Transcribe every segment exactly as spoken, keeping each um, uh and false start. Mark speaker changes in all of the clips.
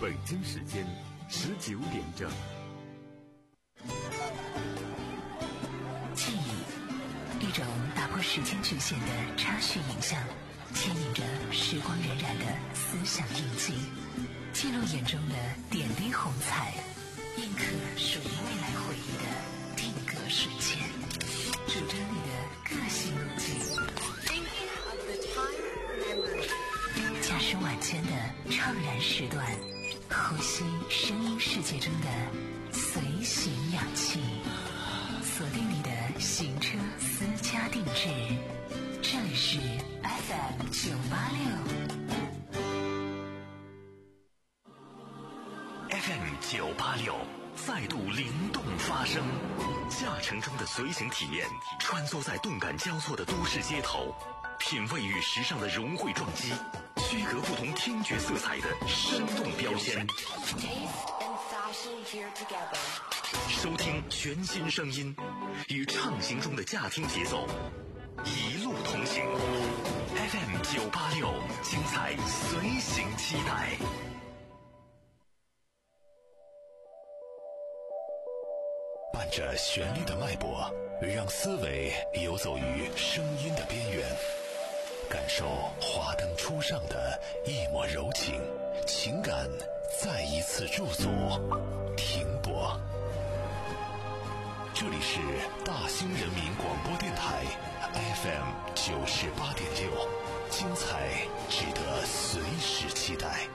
Speaker 1: 北京时间十九点整。
Speaker 2: 记忆，一种打破时间局限的插叙影像，牵引着时光荏苒的思想印记，记录眼中的点滴红彩，印刻属于未来回忆的定格瞬间，主张你的个性路径。驾驶晚间的怅然时段，呼吸声音世界中的随行氧气，锁定你的行车私家定制，这里是 F M 九八六
Speaker 3: F M 九八六再度灵动发声，驾乘中的随行体验，穿梭在动感交错的都市街头，品味与时尚的融汇撞击，区隔不同听觉色彩的生动标签，收听全新声音，与畅行中的驾听节奏一路同行。 F M 九八六，精彩随行期待。伴着旋律的脉搏，让思维游走于声音的边缘，感受华灯初上的一抹柔情，情感再一次驻足停泊。这里是大兴人民广播电台 F M 九十八点六，精彩值得随时期待。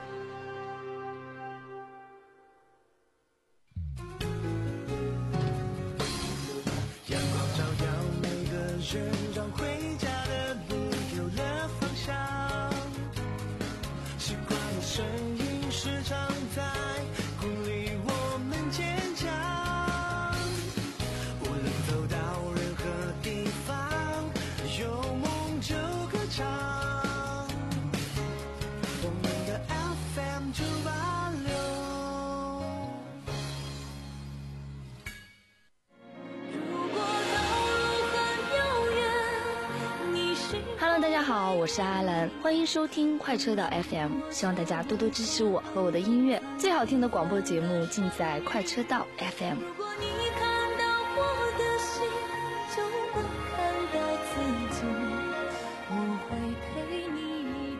Speaker 4: 阳光照耀每个人，让回家的路有了方向。习惯的声音时常在鼓励我们坚强。无论走到任何地方，有梦就歌唱。我们的 F M 九八六。
Speaker 5: Hello， 大家好，我是阿兰，欢迎收听快车道 F M， 希望大家多多支持我和我的音乐，最好听的广播节目尽在快车道 F M。
Speaker 6: 如果你看到我的心，就能看到自己，我会陪你一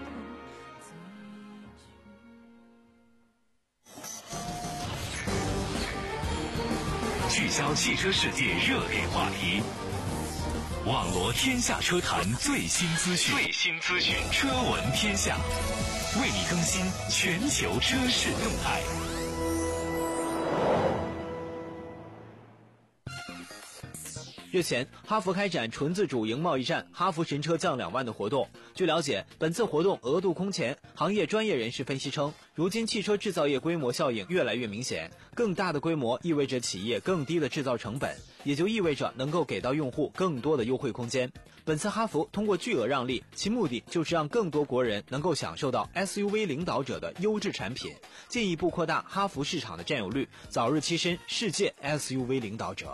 Speaker 3: 同聚焦汽车世界热点话题，网罗天下车坛最新资讯，最新资讯，车闻天下，为你更新全球车市动态。
Speaker 7: 日前，哈弗开展纯自主营贸易战，哈弗神车降两万的活动。据了解，本次活动额度空前，行业专业人士分析称，如今汽车制造业规模效应越来越明显，更大的规模意味着企业更低的制造成本，也就意味着能够给到用户更多的优惠空间。本次哈弗通过巨额让利，其目的就是让更多国人能够享受到 S U V 领导者的优质产品，进一步扩大哈弗市场的占有率，早日跻身世界 S U V 领导者。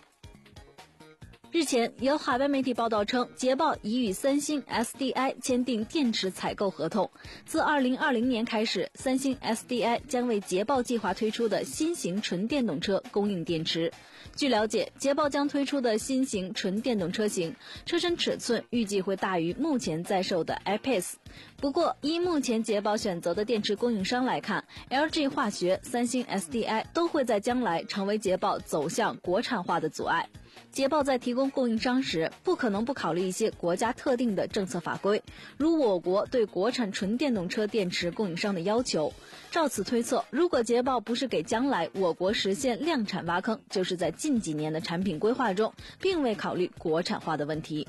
Speaker 5: 日前，有海外媒体报道称，捷豹已与三星 S D I 签订电池采购合同。自二零二零年开始，三星 S D I 将为捷豹计划推出的新型纯电动车供应电池。据了解，捷豹将推出的新型纯电动车型，车身尺寸预计会大于目前在售的 I-Pace。不过，依目前捷豹选择的电池供应商来看 ，L G 化学、三星 S D I 都会在将来成为捷豹走向国产化的阻碍。捷豹在提供供应商时，不可能不考虑一些国家特定的政策法规，如我国对国产纯电动车电池供应商的要求。照此推测，如果捷豹不是给将来我国实现量产挖坑，就是在近几年的产品规划中并未考虑国产化的问题。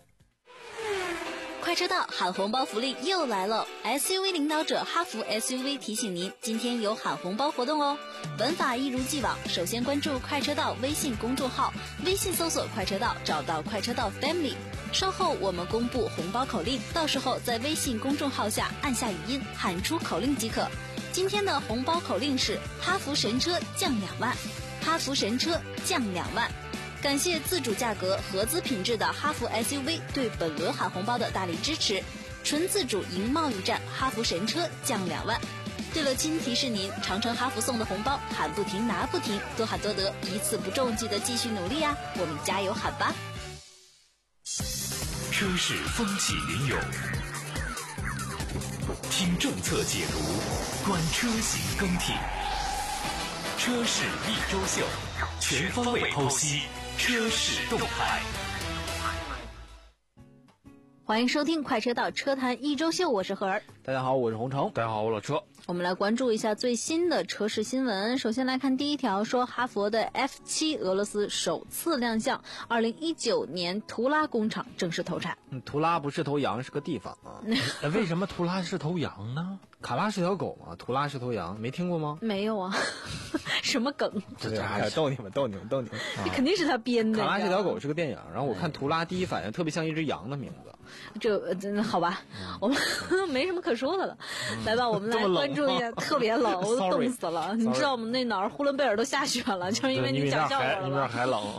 Speaker 8: 快车道喊红包福利又来了 ！S U V 领导者哈弗 S U V 提醒您，今天有喊红包活动哦。玩法一如既往，首先关注快车道微信公众号，微信搜索快车道，找到快车道 Family。稍后我们公布红包口令，到时候在微信公众号下按下语音喊出口令即可。今天的红包口令是哈弗神车降两万，哈弗神车降两万。感谢自主价格、合资品质的哈弗 S U V 对本轮喊红包的大力支持。纯自主赢贸易战，哈弗神车降两万。 对了，亲提示您，长城哈弗送的红包喊不停拿不停，多喊多得，一次不中记得继续努力啊！我们加油喊吧！
Speaker 3: 车市风起云涌，听政策解读，观车型更替，车市一周秀，全方位剖析车市动态。
Speaker 5: 欢迎收听快车道车坛一周秀，我是何儿。
Speaker 7: 大家好，我是洪城。
Speaker 9: 大家好，我老车。
Speaker 5: 我们来关注一下最新的车市新闻。首先来看第一条，说哈佛的 F 七 俄罗斯首次亮相，二零一九年图拉工厂正式投产。
Speaker 7: 嗯，图拉不是头羊，是个地方啊。
Speaker 9: 为什么图拉是头羊呢？
Speaker 7: 卡拉是条狗嘛，图拉是头羊，没听过吗？
Speaker 5: 没有啊，什么梗？
Speaker 7: 这这逗你们，逗你们，逗你们。
Speaker 5: 这肯定是他编的。
Speaker 7: 卡拉是条狗是个电影，然后我看图拉第一反应特别像一只羊的名字。
Speaker 5: 这真的好吧，我们没什么可说的了。来吧，我们来关注一下，特别冷，我都冻死了。你知道我们那哪儿呼伦贝尔都下雪了，就是因为你讲笑话了吧？
Speaker 9: 你那儿还冷。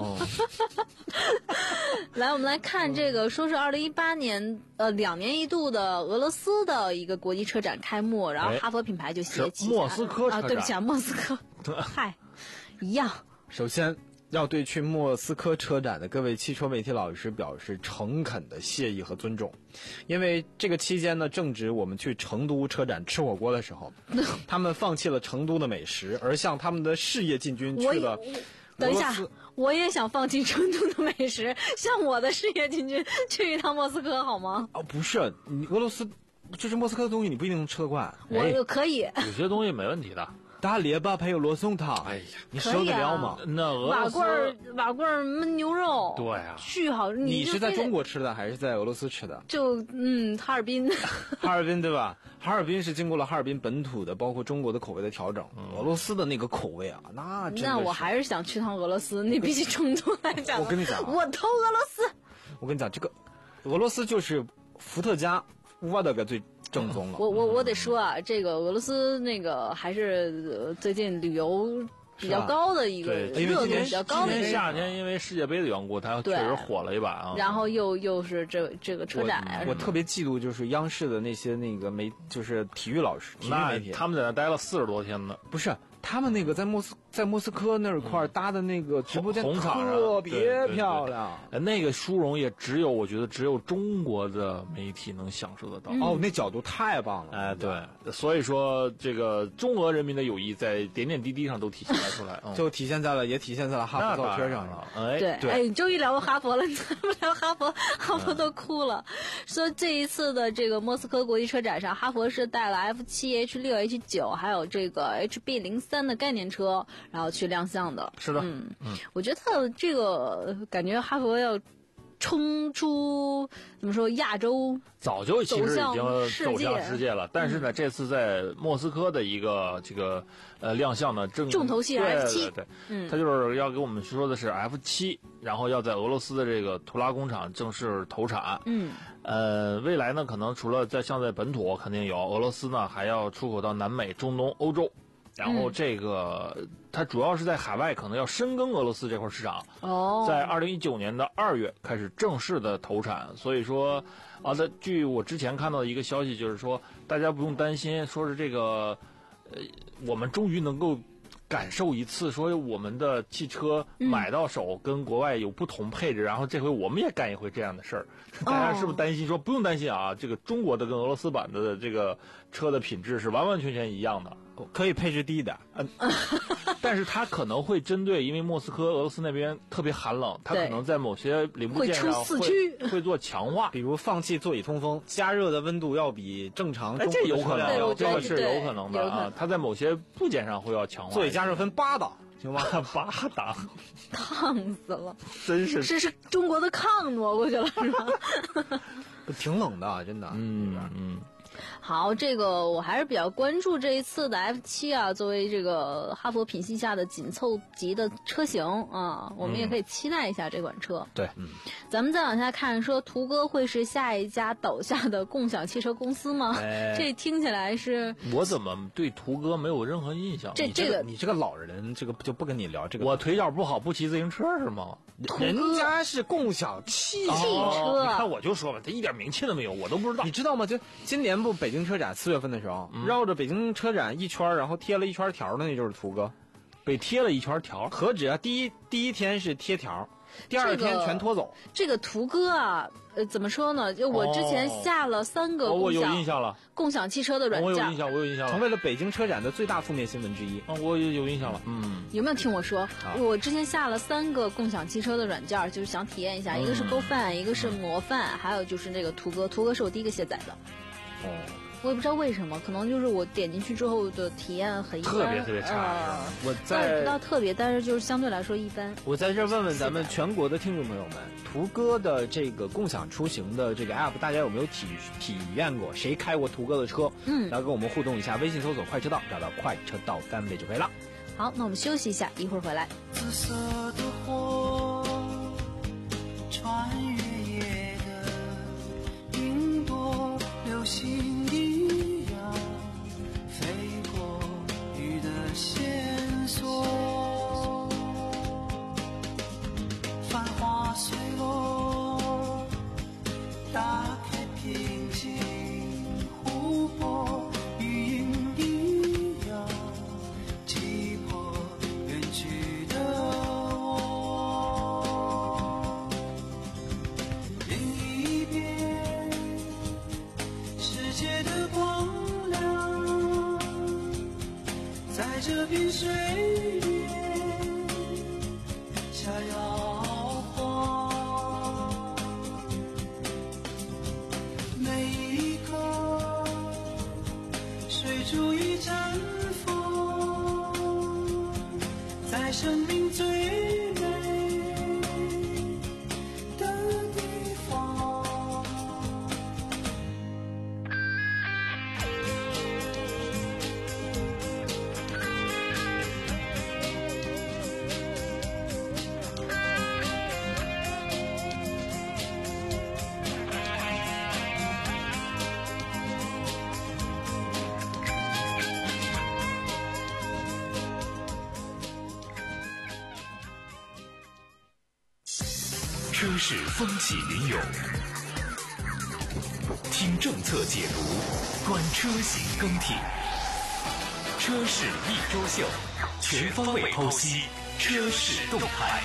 Speaker 5: 来，我们来看这个，说是二零一八年呃两年一度的俄罗斯的一个国际车展开幕，然后哈佛品牌就携起
Speaker 9: 莫斯科车展
Speaker 5: 啊，对不起啊，莫斯科，嗨，一样。
Speaker 7: 首先要对去莫斯科车展的各位汽车媒体老师表示诚恳的谢意和尊重，因为这个期间呢，正值我们去成都车展吃火锅的时候，他们放弃了成都的美食，而向他们的事业进军去了。
Speaker 5: 等一下，我也想放弃成都的美食，向我的事业进军去一趟莫斯科好吗？
Speaker 7: 哦，不是，你俄罗斯就是莫斯科的东西，你不一定能吃得惯。
Speaker 5: 我可以，
Speaker 9: 有些东西没问题的。
Speaker 7: 大列巴配有罗宋汤，哎呀，你受得了吗？
Speaker 5: 啊、
Speaker 9: 那俄
Speaker 5: 瓦罐儿瓦罐儿焖牛肉，
Speaker 9: 对啊，
Speaker 5: 巨好。
Speaker 7: 你,
Speaker 5: 你
Speaker 7: 是在中国吃的还是在俄罗斯吃的？
Speaker 5: 就嗯，哈尔滨，
Speaker 7: 哈尔滨对吧？哈尔滨是经过了哈尔滨本土的，包括中国的口味的调整。嗯、俄罗斯的那个口味啊，那真的是。
Speaker 5: 那我还是想去趟俄罗斯。你比起成都来讲，
Speaker 7: 我跟你讲、啊，
Speaker 5: 我投俄罗斯。
Speaker 7: 我跟你讲，这个俄罗斯就是伏特加沃德个最。正宗了，
Speaker 5: 我我我得说啊，这个俄罗斯那个还是、呃、最近旅游比较高的一个热度比较高的。
Speaker 9: 今年夏天因为世界杯的缘故，它确实火了一把啊。
Speaker 5: 然后又又是这这个车展，
Speaker 7: 我, 我特别嫉妒就是央视的那些那个媒，就是体育老师、体育媒体，
Speaker 9: 他们在那待了四十多天呢。
Speaker 7: 不是。他们那个在莫斯在莫斯科那块搭的那个直播间
Speaker 9: 红场
Speaker 7: 特别漂亮，
Speaker 9: 对对对，那个殊荣也只有我觉得只有中国的媒体能享受得到。
Speaker 7: 嗯、哦，那角度太棒了！
Speaker 9: 哎，对，所以说这个中俄人民的友谊在点点滴滴上都体现了出来，嗯、
Speaker 7: 就体现在了，也体现在了哈佛造车上了。
Speaker 9: 哎，
Speaker 5: 对，
Speaker 7: 对
Speaker 5: 哎，你终于聊过哈佛了，你怎么聊哈佛？哈佛都哭了。说这一次的这个莫斯科国际车展上，哈佛是带了 F 七、H 六、H 九，还有这个 H B 零三的概念车。然后去亮相的，
Speaker 9: 是的，
Speaker 5: 嗯嗯，我觉得这个感觉哈佛要冲出怎么说亚洲，
Speaker 9: 早就其实已经走
Speaker 5: 向
Speaker 9: 世界了。但是呢，这次在莫斯科的一个这个呃亮相呢，正
Speaker 5: 重头戏 F 七，
Speaker 9: 对对对，嗯，他就是要给我们说的是 F 七，然后要在俄罗斯的这个图拉工厂正式投产，
Speaker 5: 嗯，
Speaker 9: 呃，未来呢，可能除了在像在本土肯定有，俄罗斯呢还要出口到南美、中东、欧洲。然后这个、嗯、它主要是在海外可能要深耕俄罗斯这块市场，
Speaker 5: 哦，在
Speaker 9: 二零一九年的二月开始正式的投产，所以说啊，在据我之前看到的一个消息就是说，大家不用担心，说是这个呃，我们终于能够感受一次，说我们的汽车买到手跟国外有不同配置，嗯、然后这回我们也干一回这样的事儿。大家是不是担心？说不用担心啊，这个中国的跟俄罗斯版的这个车的品质是完完全全一样的。
Speaker 7: 可以配置低的，
Speaker 9: 嗯，但是它可能会针对，因为莫斯科、俄罗斯那边特别寒冷，它可能在某些零部件上会会, 会做强化，
Speaker 7: 比如放弃座椅通风，加热的温度要比正常中
Speaker 9: 国的车辆，哎，这有可能，这个是
Speaker 5: 有
Speaker 9: 可能的啊。它在某些部件上会要强化，
Speaker 7: 座椅加热分八档，行吗？
Speaker 9: 八档，
Speaker 5: 烫死了，
Speaker 9: 真是，
Speaker 5: 这是中国的炕挪过去了，是吧？
Speaker 7: 挺冷的，真的，
Speaker 9: 嗯嗯。
Speaker 5: 好，这个我还是比较关注这一次的 F 七 啊，作为这个哈佛品系下的紧凑级的车型啊，我们也可以期待一下这款车。
Speaker 9: 嗯、对，
Speaker 7: 嗯，
Speaker 5: 咱们再往下看，说途歌会是下一家倒下的共享汽车公司吗？
Speaker 9: 哎、
Speaker 5: 这听起来是……
Speaker 9: 我怎么对途歌没有任何印象？
Speaker 5: 这
Speaker 7: 这个你这个老人，这个就不跟你聊这个。
Speaker 9: 我腿脚不好，不骑自行车是吗？
Speaker 7: 人家是共享汽
Speaker 5: 汽车，
Speaker 9: 你看我就说吧，他一点名气都没有，我都不知道。
Speaker 7: 你知道吗？就今年不。 复北京车展四月份的时候，
Speaker 9: 嗯、
Speaker 7: 绕着北京车展一圈，然后贴了一圈条的，那就是途哥，
Speaker 9: 被贴了一圈条。
Speaker 7: 何止啊！第一第一天是贴条，第二天全拖走。
Speaker 5: 这个途哥啊，呃，怎么说呢？就我之前下了三个共享、
Speaker 9: 哦、我有印象了，
Speaker 5: 共享汽车的软件，
Speaker 9: 我有印象，我有印象了，
Speaker 7: 成为了北京车展的最大负面新闻之一。
Speaker 9: 啊，我有印象了。嗯，
Speaker 5: 有没有听我说？
Speaker 7: 啊、
Speaker 5: 我之前下了三个共享汽车的软件，就是想体验一下，嗯、一个是 GoFan， 一个是模范，还有就是那个途哥。途哥是我第一个卸载的。
Speaker 7: 哦。
Speaker 5: 我也不知道为什么，可能就是我点进去之后的体验很一般，
Speaker 9: 特别特别差。
Speaker 5: 呃、
Speaker 7: 我在
Speaker 5: 我也不知道特别，但是就是相对来说一般。
Speaker 7: 我在这问问咱们全国的听众朋友们，途哥的这个共享出行的这个 app， 大家有没有体体验过？谁开过途哥的车？
Speaker 5: 嗯，
Speaker 7: 来跟我们互动一下，微信搜索快车道，找到快车道单位就可以了。
Speaker 5: 好，那我们休息一下，一会儿回来。
Speaker 4: 紫色的火，穿越夜的云朵，流星。线索，繁华碎落，打开平静湖泊，余音一样击破远去的我。另一边，世界的光亮，在这片水面下摇晃，每一刻水珠已绽放，在生命最美的地方。
Speaker 3: 车市风起云涌，听政策解读，观车型更替，车市一周秀，全方位剖析车市动态。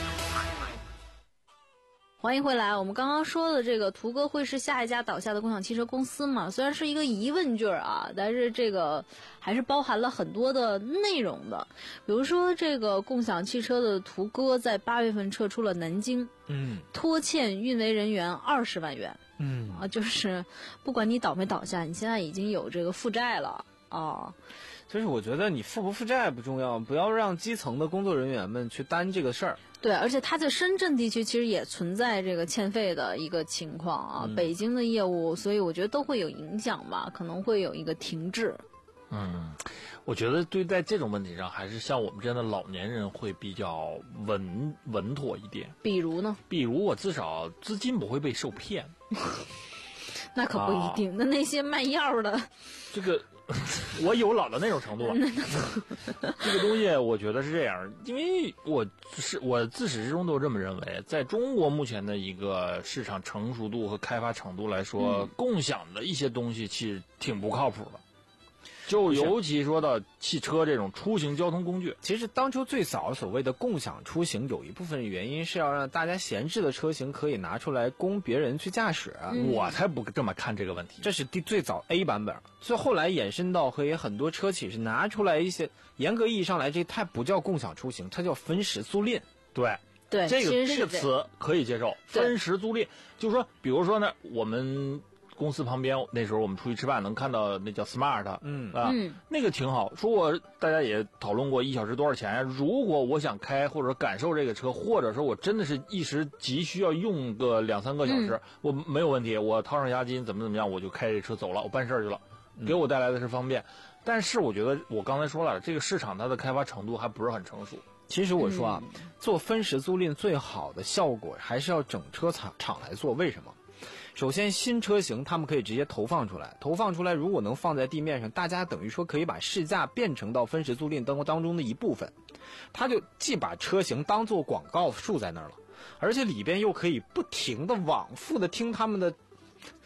Speaker 5: 欢迎回来，我们刚刚说的这个途哥会是下一家倒下的共享汽车公司嘛？虽然是一个疑问句啊，但是这个还是包含了很多的内容的。比如说，这个共享汽车的途哥在八月份撤出了南京，
Speaker 7: 嗯，
Speaker 5: 拖欠运维人员二十万元，
Speaker 7: 嗯
Speaker 5: 啊，就是不管你倒没倒下，你现在已经有这个负债了啊。
Speaker 7: 就是我觉得你负不负债不重要，不要让基层的工作人员们去担这个事儿。
Speaker 5: 对，而且他在深圳地区其实也存在这个欠费的一个情况啊，
Speaker 7: 嗯、
Speaker 5: 北京的业务，所以我觉得都会有影响吧，可能会有一个停滞。
Speaker 9: 嗯，我觉得对在这种问题上，还是像我们这样的老年人会比较稳稳妥一点。
Speaker 5: 比如呢？
Speaker 9: 比如我至少资金不会被受骗。
Speaker 5: 那可不一定，啊、那那些卖药的，
Speaker 9: 这个。我有老到那种程度了，这个东西我觉得是这样，因为我是我自始至终都这么认为，在中国目前的一个市场成熟度和开发程度来说，嗯、共享的一些东西其实挺不靠谱的。就尤其说到汽车这种出行交通工具，
Speaker 7: 其实当初最早所谓的共享出行，有一部分原因是要让大家闲置的车型可以拿出来供别人去驾驶。
Speaker 9: 嗯、我才不这么看这个问题。
Speaker 7: 这是第最早 A 版本，所以后来衍生到和也很多车企是拿出来一些，严格意义上来，这它不叫共享出行，它叫分时租赁。
Speaker 9: 对
Speaker 5: 对，
Speaker 9: 这个
Speaker 5: 这
Speaker 9: 个词可以接受，分时租赁，就是说，比如说呢，我们。公司旁边那时候我们出去吃饭能看到那叫 Smart，
Speaker 7: 嗯
Speaker 9: 啊，
Speaker 5: 嗯
Speaker 9: 那个挺好。说我大家也讨论过一小时多少钱呀？如果我想开或者感受这个车，或者说我真的是一时急需要用个两三个小时，嗯、我没有问题，我掏上押金怎么怎么样，我就开这车走了，我办事儿去了，给我带来的是方便。嗯、但是我觉得我刚才说了，这个市场它的开发程度还不是很成熟。
Speaker 7: 其实我说啊，嗯、做分时租赁最好的效果还是要整车厂厂来做，为什么？首先，新车型他们可以直接投放出来，投放出来如果能放在地面上，大家等于说可以把市价变成到分时租赁当当中的一部分，他就既把车型当做广告竖在那儿了，而且里边又可以不停的往复的听他们的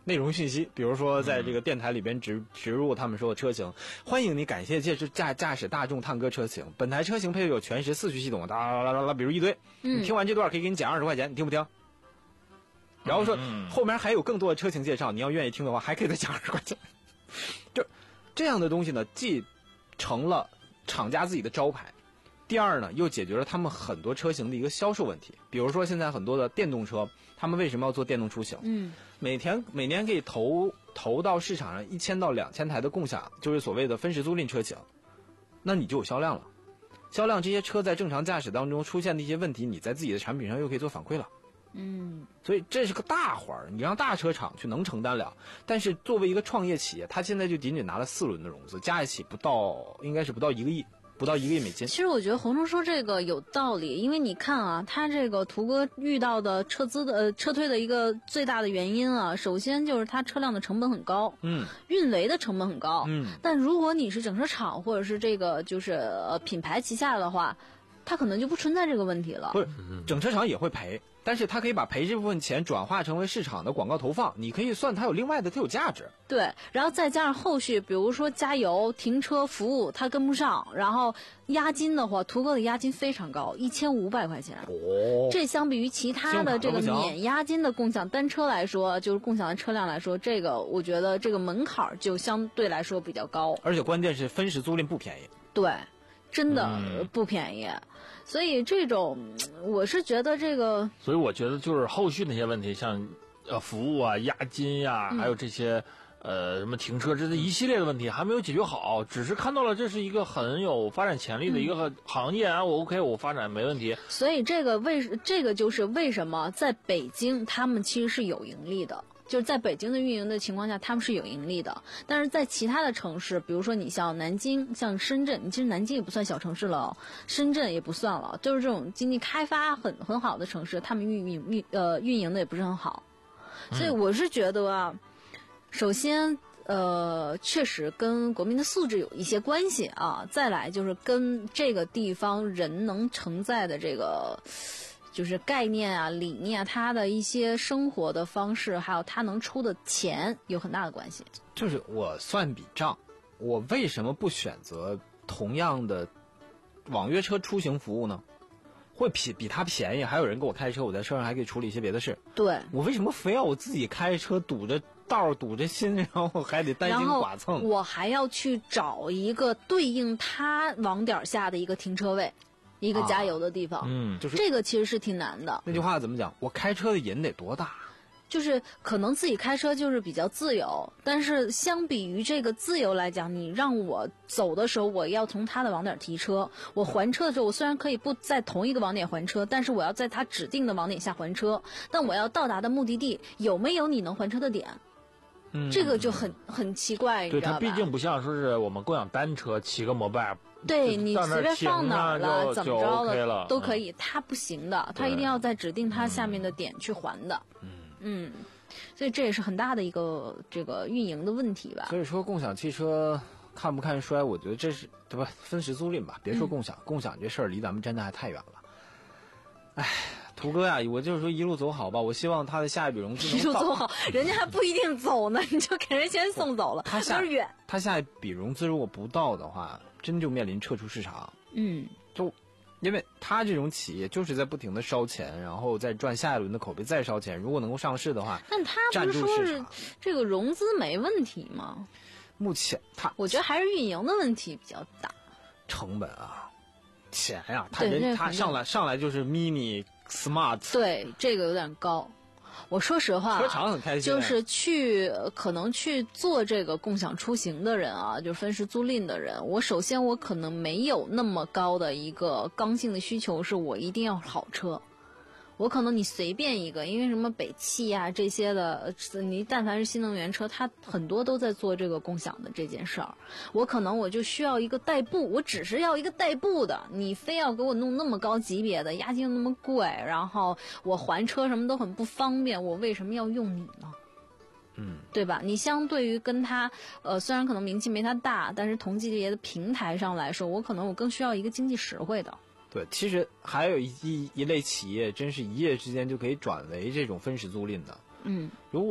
Speaker 7: 内容信息，比如说在这个电台里边植植入他们说的车型，欢迎你感谢驾驾驾驶大众探歌车型，本台车型配备有全时四驱系统，哒啦啦啦啦，比如一堆，
Speaker 5: 嗯，
Speaker 7: 你听完这段可以给你减二十块钱，你听不听？然后说后面还有更多的车型介绍，你要愿意听的话，还可以再加二十块钱。就这样的东西呢，既成了厂家自己的招牌，第二呢，又解决了他们很多车型的一个销售问题。比如说现在很多的电动车，他们为什么要做电动出行？
Speaker 5: 嗯，
Speaker 7: 每天每年可以投投到市场上一千到两千台的共享，就是所谓的分时租赁车型，那你就有销量了。销量这些车在正常驾驶当中出现的一些问题，你在自己的产品上又可以做反馈了。
Speaker 5: 嗯，
Speaker 7: 所以这是个大环儿，你让大车厂去能承担了。但是作为一个创业企业，它现在就仅仅拿了四轮的融资，加一起不到，应该是不到一个亿，不到一个亿美金。
Speaker 5: 其实我觉得洪忠说这个有道理，因为你看啊，他这个途歌遇到的撤资的呃撤退的一个最大的原因啊，首先就是它车辆的成本很高，
Speaker 7: 嗯，
Speaker 5: 运维的成本很高，
Speaker 7: 嗯，
Speaker 5: 但如果你是整车厂或者是这个就是呃品牌旗下的话，它可能就不存在这个问题了。
Speaker 7: 不是，整车厂也会赔。但是它可以把赔这部分钱转化成为市场的广告投放，你可以算它有另外的，它有价值。
Speaker 5: 对，然后再加上后续，比如说加油、停车服务，它跟不上。然后押金的话，途歌的押金非常高，一千五百块钱。
Speaker 7: 哦，
Speaker 5: 这相比于其他的这个免押金的共享单车来说，就是共享的车辆来说，这个我觉得这个门槛就相对来说比较高。
Speaker 7: 而且关键是分时租赁不便宜。
Speaker 5: 对，真的不便宜。嗯，所以这种，我是觉得这个，
Speaker 9: 所以我觉得就是后续那些问题，像呃服务啊、押金呀、啊嗯，还有这些呃什么停车这一系列的问题还没有解决好，只是看到了这是一个很有发展潜力的一个行业啊，嗯、我 OK 我发展没问题。
Speaker 5: 所以这个为这个就是为什么在北京他们其实是有盈利的。就是在北京的运营的情况下，他们是有盈利的。但是在其他的城市，比如说你像南京、像深圳，其实南京也不算小城市了哦，深圳也不算了，就是这种经济开发很很好的城市，他们运营运呃运营的也不是很好。所以我是觉得啊，首先呃确实跟国民的素质有一些关系啊，再来就是跟这个地方人能承载的这个。就是概念啊、理念啊，他的一些生活的方式，还有他能出的钱有很大的关系。
Speaker 7: 就是我算笔账，我为什么不选择同样的网约车出行服务呢？会比比它便宜，还有人给我开车，我在车上还可以处理一些别的事。
Speaker 5: 对，
Speaker 7: 我为什么非要我自己开车堵着道堵着心，然后还得担心剐蹭？
Speaker 5: 我还要去找一个对应他网点下的一个停车位。一个加油的地方，啊、
Speaker 7: 嗯，就是
Speaker 5: 这个其实是挺难的。
Speaker 7: 那句话怎么讲？我开车的瘾得多大？
Speaker 5: 就是可能自己开车就是比较自由，但是相比于这个自由来讲，你让我走的时候，我要从他的网点提车；我还车的时候，我虽然可以不在同一个网点还车，但是我要在他指定的网点下还车。但我要到达的目的地有没有你能还车的点？
Speaker 7: 嗯，
Speaker 5: 这个就很很奇怪，
Speaker 9: 对，
Speaker 5: 你知道吧？
Speaker 9: 它毕竟不像说是我们共享单车骑个摩拜。
Speaker 5: 对你随便放哪儿了，怎么着
Speaker 9: OK 了
Speaker 5: 都可以，他不行的，他一定要在指定他下面的点去还的。嗯嗯，所以这也是很大的一个这个运营的问题吧。
Speaker 7: 所以说共享汽车看不看衰，我觉得这是对吧？分时租赁吧，别说共享，嗯、共享这事儿离咱们真的还太远了。哎，途哥呀，我就是说一路走好吧，我希望他的下一笔融资能
Speaker 5: 一路走好，人家还不一定走呢，你就给人先送走了，
Speaker 7: 他下
Speaker 5: 有点远。
Speaker 7: 他下一笔融资如果不到的话，真就面临撤出市场。
Speaker 5: 嗯，
Speaker 7: 就因为他这种企业就是在不停的烧钱，然后再赚下一轮的口碑，再烧钱。如果能够上市的话，
Speaker 5: 但他不是说是这个融资没问题吗？
Speaker 7: 目前他，
Speaker 5: 我觉得还是运营的问题比较大。
Speaker 7: 成本啊，钱呀、啊，他人他上来上来就是 mini smart，
Speaker 5: 对，这个有点高。我说实话，
Speaker 7: 车厂很开心，
Speaker 5: 就是去可能去做这个共享出行的人啊，就分时租赁的人，我首先我可能没有那么高的一个刚性的需求，是我一定要好车。我可能你随便一个，因为什么北汽啊这些的，你但凡是新能源车，它很多都在做这个共享的这件事儿。我可能我就需要一个代步，我只是要一个代步的，你非要给我弄那么高级别的，押金那么贵，然后我还车什么都很不方便，我为什么要用你呢？
Speaker 7: 嗯，
Speaker 5: 对吧？你相对于跟他，呃，虽然可能名气没他大，但是同级别的平台上来说，我可能我更需要一个经济实惠的。
Speaker 7: 对，其实还有一一一类企业，真是一夜之间就可以转为这种分时租赁的。
Speaker 5: 嗯，
Speaker 7: 如果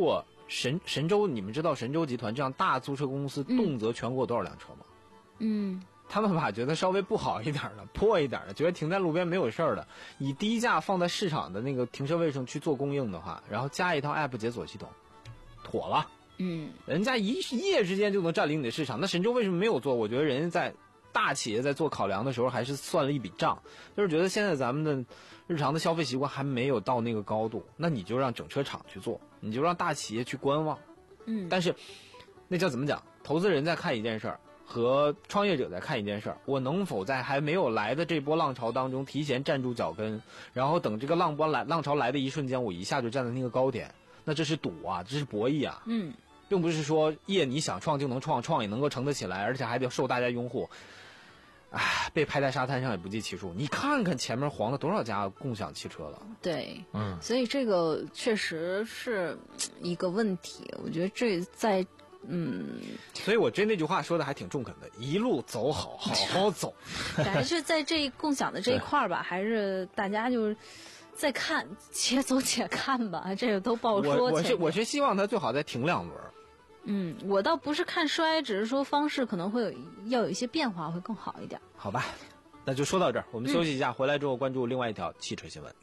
Speaker 7: 神神州，你们知道神州集团这样大租车公司动辄全国多少辆车吗？
Speaker 5: 嗯，
Speaker 7: 他们把觉得稍微不好一点的、破一点的，觉得停在路边没有事儿的，以低价放在市场的那个停车位上去做供应的话，然后加一套 app 解锁系统，妥了。
Speaker 5: 嗯，
Speaker 7: 人家一一夜之间就能占领你的市场，那神州为什么没有做？我觉得人家在大企业在做考量的时候，还是算了一笔账，就是觉得现在咱们的日常的消费习惯还没有到那个高度，那你就让整车厂去做，你就让大企业去观望。
Speaker 5: 嗯，
Speaker 7: 但是那叫怎么讲？投资人在看一件事儿，和创业者在看一件事儿，我能否在还没有来的这波浪潮当中提前站住脚跟，然后等这个浪波来浪潮来的一瞬间，我一下就站在那个高点，那这是赌啊，这是博弈啊。
Speaker 5: 嗯，
Speaker 7: 并不是说业你想创就能创，创也能够成得起来，而且还得受大家拥护。唉，被拍在沙滩上也不计其数。你看看前面黄了多少家共享汽车了。
Speaker 5: 对，
Speaker 9: 嗯，
Speaker 5: 所以这个确实是一个问题。我觉得这在，嗯，
Speaker 7: 所以我觉得那句话说的还挺中肯的，一路走好，好好走。
Speaker 5: 反正就在这共享的这一块儿吧，还是大家就是再看，且走且看吧，这个都不好说。
Speaker 7: 我我是我是希望它最好再停两轮。
Speaker 5: 嗯，我倒不是看衰，只是说方式可能会有要有一些变化，会更好一点。
Speaker 7: 好吧，那就说到这儿，我们休息一下，嗯、回来之后关注另外一条汽车新闻。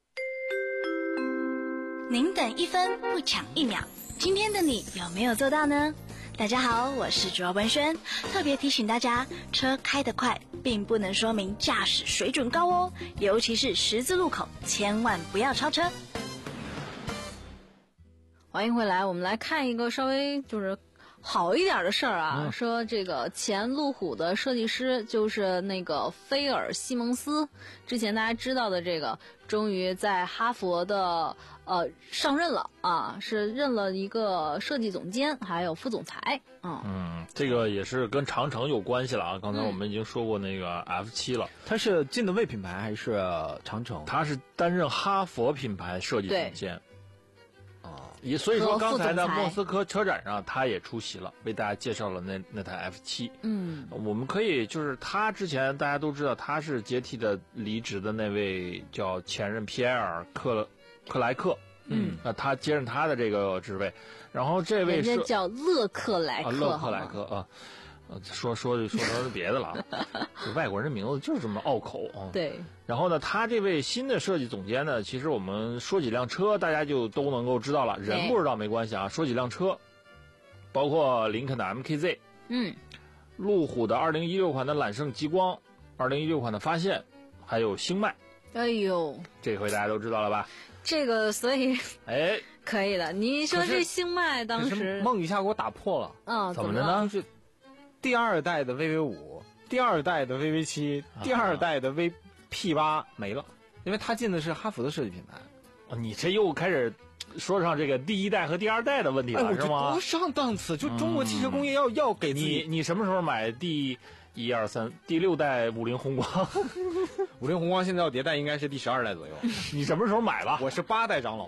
Speaker 8: 您等一分不抢一秒，今天的你有没有做到呢？大家好，我是主要文轩，特别提醒大家，车开得快并不能说明驾驶水准高哦，尤其是十字路口，千万不要超车。
Speaker 5: 欢迎回来，我们来看一个稍微就是好一点的事儿啊、嗯，说这个前路虎的设计师就是那个菲尔·西蒙斯，之前大家知道的这个，终于在哈佛的呃上任了啊，是任了一个设计总监还有副总裁。嗯
Speaker 9: 嗯，这个也是跟长城有关系了啊。刚才我们已经说过那个 F 七 了，
Speaker 7: 他、嗯、是进的魏品牌还是长城？
Speaker 9: 他是担任哈佛品牌设计总监。也所以说，刚才的莫斯科车展上，他也出席了，为大家介绍了那那台 F 七。
Speaker 5: 嗯，
Speaker 9: 我们可以就是他之前大家都知道他是接替的离职的那位叫前任皮埃尔克克莱克。
Speaker 5: 嗯，
Speaker 9: 那他接任他的这个职位，然后这位
Speaker 5: 人家叫勒克莱克，
Speaker 9: 啊、勒克莱克啊。说说就说成别的了，外国人名字就是这么拗口啊。
Speaker 5: 对。
Speaker 9: 然后呢，他这位新的设计总监呢，其实我们说几辆车，大家就都能够知道了。人不知道没关系啊，说几辆车，包括林肯的 M K Z，
Speaker 5: 嗯，
Speaker 9: 路虎的二零一六款的揽胜极光，二零一六款的发现，还有星脉。
Speaker 5: 哎呦，
Speaker 9: 这回大家都知道了吧？
Speaker 5: 这个所以
Speaker 9: 哎，
Speaker 5: 可以的。你说这星脉当时
Speaker 7: 梦一下给我打破了。
Speaker 5: 嗯，
Speaker 9: 怎么着呢？
Speaker 7: 是第二代的 V V 五，第二代的 V V 七，第二代的 V P 八没了，因为他进的是哈弗的设计品牌。
Speaker 9: 哦，你这又开始说上这个第一代和第二代的问题了，
Speaker 7: 哎、
Speaker 9: 是吗？
Speaker 7: 不上档次，就中国汽车工业要、嗯、要给自己。
Speaker 9: 你你什么时候买第一二三第六代五菱宏光？
Speaker 7: 五菱宏光现在要迭代，应该是第十二代左右。
Speaker 9: 你什么时候买了？
Speaker 7: 我是八代长老。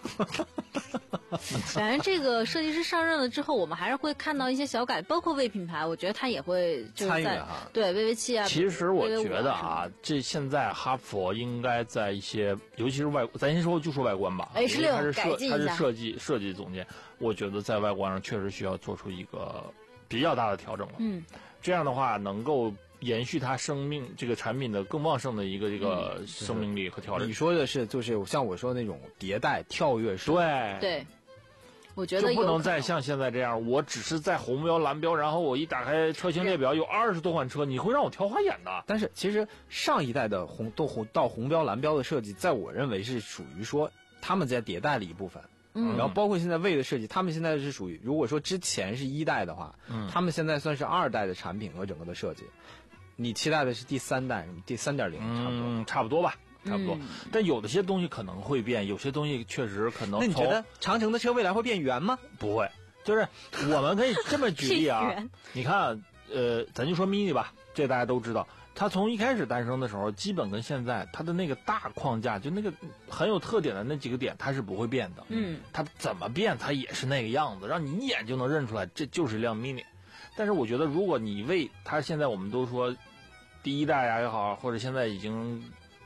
Speaker 5: 反正这个设计师上任了之后，我们还是会看到一些小改，包括魏品牌，我觉得他也会就是在
Speaker 7: 参与啊。
Speaker 5: 对 V V 七啊。
Speaker 9: 其实我觉得啊，这现在哈佛应该在一些，尤其是外，咱先说就说外观吧。
Speaker 5: H 六
Speaker 9: 他是设
Speaker 5: 他
Speaker 9: 是设计设计总监，我觉得在外观上确实需要做出一个比较大的调整了。
Speaker 5: 嗯，
Speaker 9: 这样的话能够延续它生命这个产品的更旺盛的一个这个生命力和调整。
Speaker 7: 你说的是就是像我说的那种迭代跳跃式。
Speaker 9: 对
Speaker 5: 对。我觉得
Speaker 9: 就不能再像现在这样，我只是在红标蓝标，然后我一打开车型列表有二十多款车，你会让我挑花眼的。
Speaker 7: 但是其实上一代的红到红到红标蓝标的设计，在我认为是属于说他们在迭代的一部分。
Speaker 5: 嗯，
Speaker 7: 然后包括现在魏的设计，他们现在是属于，如果说之前是一代的话，
Speaker 9: 嗯，
Speaker 7: 他们现在算是二代的产品和整个的设计。你期待的是第三代，第三点零，差不多，
Speaker 9: 嗯，差不多吧。差不多、
Speaker 5: 嗯，
Speaker 9: 但有的些东西可能会变，有些东西确实可能。
Speaker 7: 那你觉得长城的车未来会变圆吗？
Speaker 9: 不会，就是我们可以这么举例啊。你看，呃，咱就说 mini 吧，这大家都知道，它从一开始诞生的时候，基本跟现在它的那个大框架，就那个很有特点的那几个点，它是不会变的。
Speaker 5: 嗯，
Speaker 9: 它怎么变，它也是那个样子，让你一眼就能认出来，这就是一辆 mini。但是我觉得，如果你为它现在我们都说第一代呀也好，或者现在已经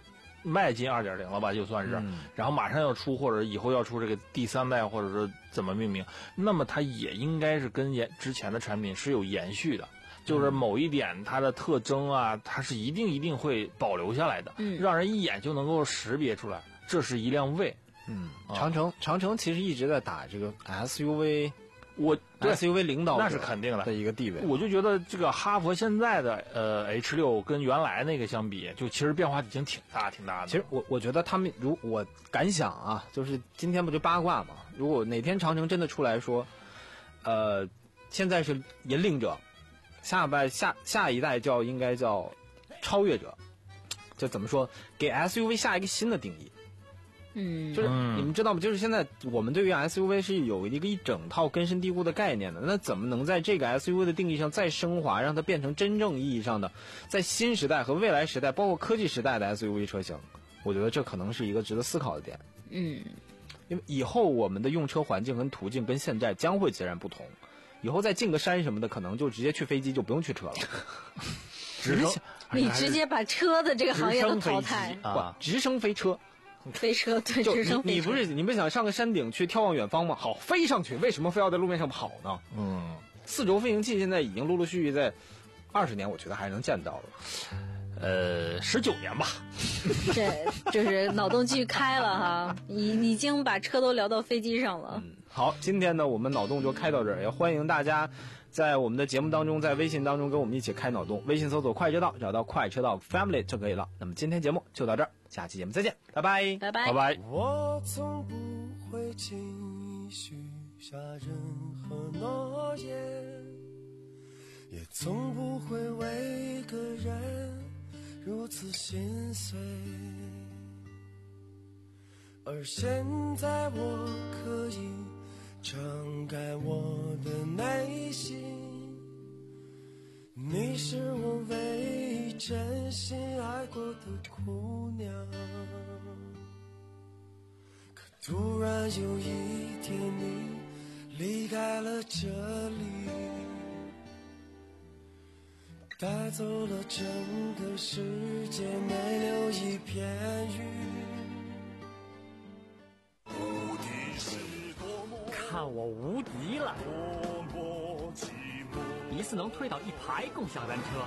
Speaker 9: 迈进二点零了吧，就算是，
Speaker 7: 嗯、
Speaker 9: 然后马上要出或者以后要出这个第三代，或者说怎么命名，那么它也应该是跟延之前的产品是有延续的，就是某一点它的特征啊，它是一定一定会保留下来的，
Speaker 5: 嗯，
Speaker 9: 让人一眼就能够识别出来，这是一辆魏。
Speaker 7: 嗯，长城、啊、长城其实一直在打这个 S U V。
Speaker 9: 我
Speaker 7: S U V 领导
Speaker 9: 那是肯定
Speaker 7: 的一个地位，
Speaker 9: 我就觉得这个哈弗现在的呃 H 六跟原来那个相比，就其实变化已经挺大挺大的。
Speaker 7: 其实我我觉得他们如我敢想啊，就是今天不就八卦嘛？如果哪天长城真的出来说，呃，现在是引领者，下代下下一代叫应该叫超越者，就怎么说，给 S U V 下一个新的定义。
Speaker 5: 嗯，
Speaker 7: 就是你们知道吗？就是现在我们对于 S U V 是有一个一整套根深蒂固的概念的，那怎么能在这个 S U V 的定义上再升华，让它变成真正意义上的在新时代和未来时代，包括科技时代的 S U V 车型？我觉得这可能是一个值得思考的点。
Speaker 5: 嗯，
Speaker 7: 因为以后我们的用车环境跟途径跟现在将会截然不同，以后再进个山什么的，可能就直接去飞机，就不用去车了。
Speaker 9: 直升，
Speaker 5: 你直接把车的这个行业都淘汰
Speaker 7: 啊！直升飞车。
Speaker 5: 飞车对，直升飞车。
Speaker 7: 你不是你不想上个山顶去眺望远方吗？好，飞上去，为什么非要在路面上跑呢？
Speaker 9: 嗯，
Speaker 7: 四轴飞行器现在已经陆陆续续在二十年，我觉得还能见到了。
Speaker 9: 呃，十九年吧。
Speaker 5: 这就是脑洞剧开了哈，已已经把车都聊到飞机上了。
Speaker 7: 嗯，好，今天呢，我们脑洞就开到这儿，也欢迎大家在我们的节目当中，在微信当中跟我们一起开脑洞。微信搜索快车道，找到快车道 Family 就可以了。那么今天节目就到这儿，下期节目再见，拜拜，
Speaker 5: 拜拜，
Speaker 9: 拜拜。
Speaker 4: 我从不会轻易许下任何诺言，也从不会为一个人如此心碎，而现在我可以敞开我的内心，你是我唯一真心爱过的姑娘。可突然有一天你离开了这里，带走了整个世界，没留一片云。
Speaker 10: 看我无敌了！一次能推倒一排共享单车，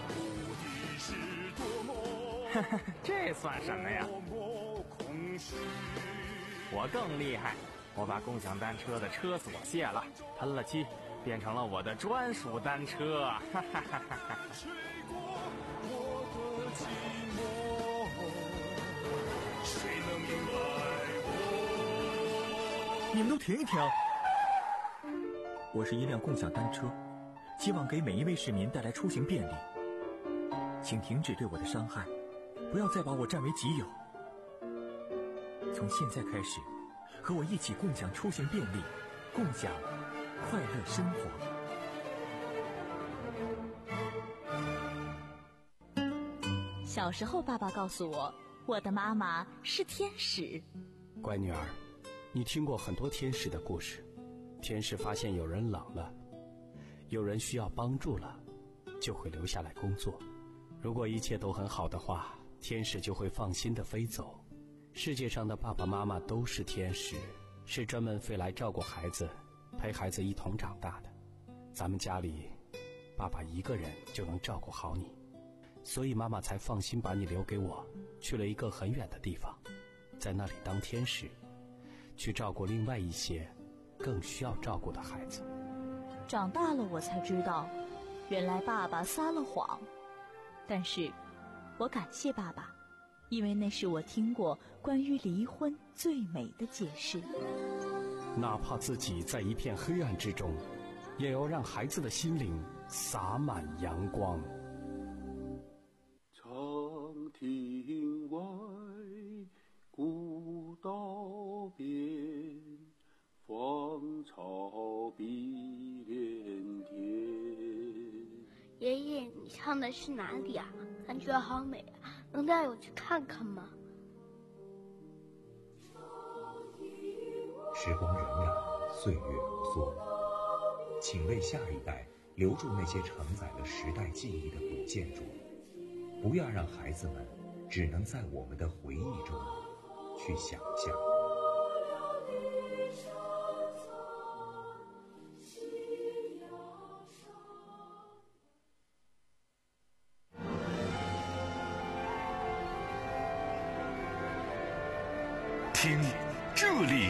Speaker 10: 这算什么呀？我更厉害，我把共享单车的车锁卸了，喷了漆，变成了我的专属单车。哈哈哈哈！
Speaker 11: 你们都停一停！我是一辆共享单车，希望给每一位市民带来出行便利。请停止对我的伤害，不要再把我占为己有。从现在开始，和我一起共享出行便利，共享快乐生
Speaker 12: 活。小时候，爸爸告诉我，我的妈妈是天使。
Speaker 13: 乖女儿，你听过很多天使的故事。天使发现有人冷了，有人需要帮助了，就会留下来工作。如果一切都很好的话，天使就会放心地飞走。世界上的爸爸妈妈都是天使，是专门飞来照顾孩子，陪孩子一同长大的。咱们家里，爸爸一个人就能照顾好你，所以妈妈才放心把你留给我，去了一个很远的地方，在那里当天使，去照顾另外一些更需要照顾的孩子。
Speaker 12: 长大了我才知道，原来爸爸撒了谎，但是我感谢爸爸，因为那是我听过关于离婚最美的解释。
Speaker 13: 哪怕自己在一片黑暗之中，也要让孩子的心灵洒满阳光。
Speaker 14: 长亭外，古道边，芳草碧连天。
Speaker 15: 爷爷，你唱的是哪里啊？感觉好美啊，能带我去看看吗？
Speaker 16: 时光荏苒，岁月如梭，请为下一代留住那些承载了时代记忆的古建筑，不要让孩子们只能在我们的回忆中去想象。
Speaker 3: 听，这里